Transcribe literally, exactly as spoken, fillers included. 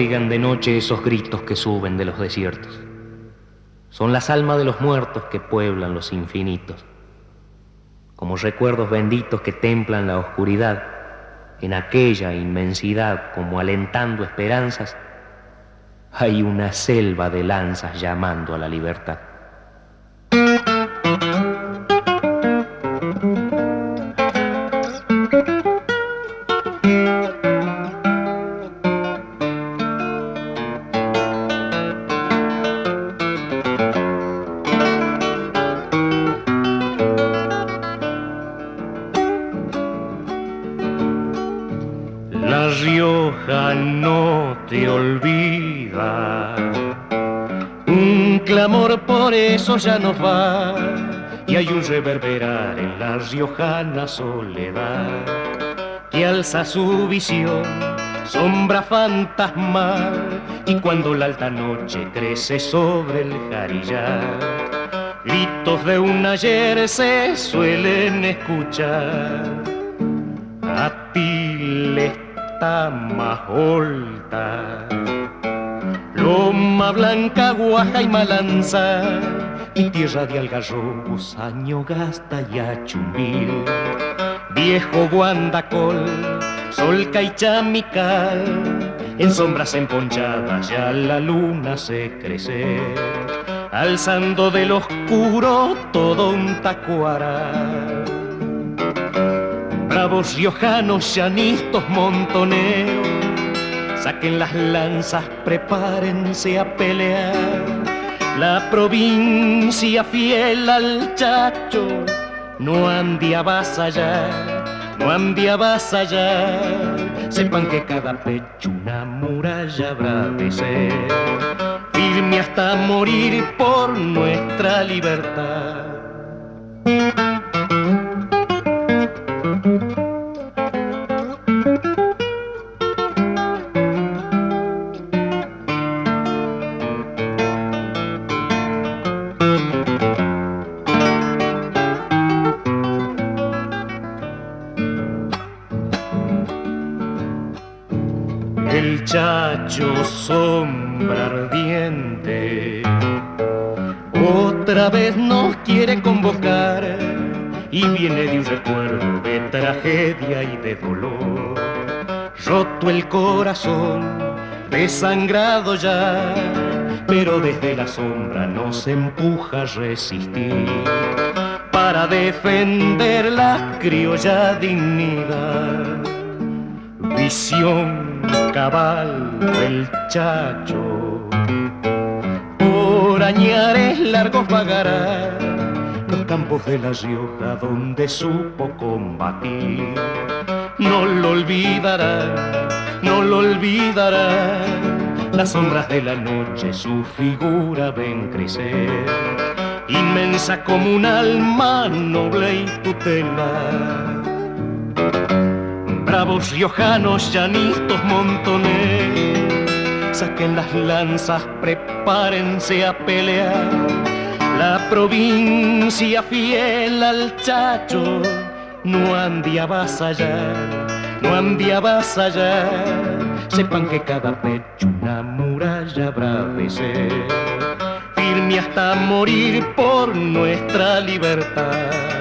Oigan de noche esos gritos que suben de los desiertos. Son las almas de los muertos que pueblan los infinitos. Como recuerdos benditos que templan la oscuridad, en aquella inmensidad, como alentando esperanzas, hay una selva de lanzas llamando a la libertad. La Rioja no te olvida, un clamor por eso ya nos va, y hay un reverberar en la riojana soledad que alza su visión, sombra fantasmal, y cuando la alta noche crece sobre el jarillar, gritos de un ayer se suelen escuchar. Atile Tamajolta, Loma Blanca, Guaja y Malanza, y tierra de algarrobos, Añogasta y Achumbil, viejo Guandacol, Solca y Chamical, en sombras emponchadas ya la luna se crece, alzando del oscuro todo un tacuaral. Bravos riojanos, llanistos, montoneros, saquen las lanzas, prepárense a pelear. La provincia fiel al Chacho no han de avasallar, no han de avasallar. Sepan que cada pecho una muralla habrá de ser, firme hasta morir por nuestra libertad. El Chacho, sombra ardiente, otra vez nos quiere convocar, y viene de un recuerdo de tragedia y de dolor. Roto el corazón, desangrado ya, pero desde la sombra nos empuja a resistir para defender la criolla dignidad. Visión cabal del Chacho, por añares largos vagará los campos de La Rioja donde supo combatir. No lo olvidará, no lo olvidará, las sombras de la noche su figura ven crecer, inmensa como un alma noble y tutela. Bravos riojanos, llanistos, montoneros, saquen las lanzas, prepárense a pelear. La provincia fiel al Chacho no han de avasallar, no han de avasallar. Sepan que cada pecho una muralla habrá de ser, firme hasta morir por nuestra libertad.